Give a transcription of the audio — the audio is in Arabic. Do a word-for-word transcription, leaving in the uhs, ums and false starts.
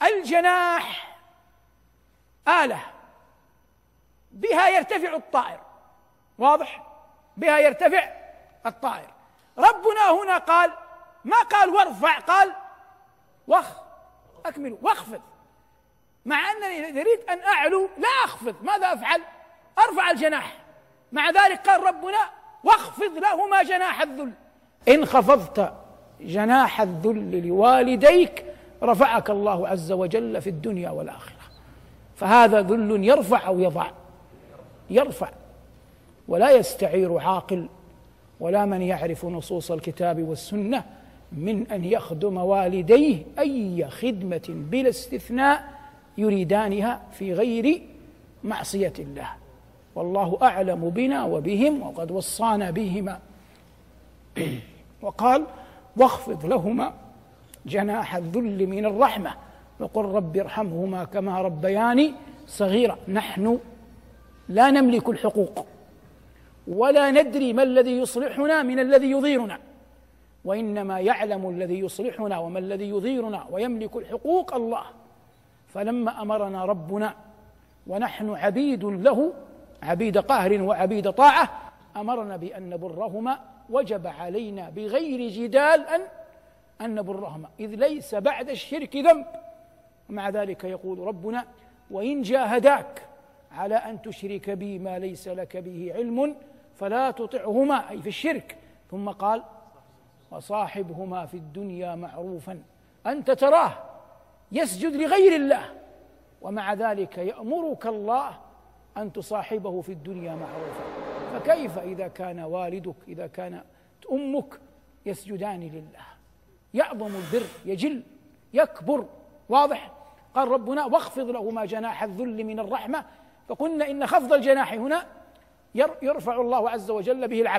الجناح آلة بها يرتفع الطائر، واضح؟ بها يرتفع الطائر. ربنا هنا قال، ما قال وارفع، قال وخ أكملوا واخفض، مع أنني أريد أن أعلو لا أخفض، ماذا أفعل؟ أرفع الجناح. مع ذلك قال ربنا واخفض لهما جناح الذل. إن خفضت جناح الذل لوالديك رفعك الله عز وجل في الدنيا والآخرة. فهذا ذل يرفع أو يضع؟ يرفع. ولا يستعير عاقل ولا من يعرف نصوص الكتاب والسنة من أن يخدم والديه أي خدمة بلا استثناء يريدانها في غير معصية الله، والله أعلم بنا وبهم وقد وصانا بهما. وقال واخفض لهما جناح الذل من الرحمة وقل رب ارحمهما كما ربياني صغيرا. نحن لا نملك الحقوق ولا ندري ما الذي يصلحنا من الذي يضيرنا، وإنما يعلم الذي يصلحنا وما الذي يضيرنا ويملك الحقوق الله. فلما أمرنا ربنا ونحن عبيد له، عبيد قهر وعبيد طاعة، أمرنا بأن نبرهما، وجب علينا بغير جدال أن أن نبرهما، إذ ليس بعد الشرك ذنب. ومع ذلك يقول ربنا وإن جاهداك على أن تشرك بي ما ليس لك به علم فلا تطعهما، أي في الشرك. ثم قال وصاحبهما في الدنيا معروفا. أنت تراه يسجد لغير الله ومع ذلك يأمرك الله أن تصاحبه في الدنيا معروفا، فكيف إذا كان والدك إذا كانت أمك يسجدان لله؟ يعظم البر، يجل، يكبر. واضح؟ قال ربنا واخفض لهما جناح الذل من الرحمة. فقلنا إن خفض الجناح هنا يرفع الله عز وجل به العبد.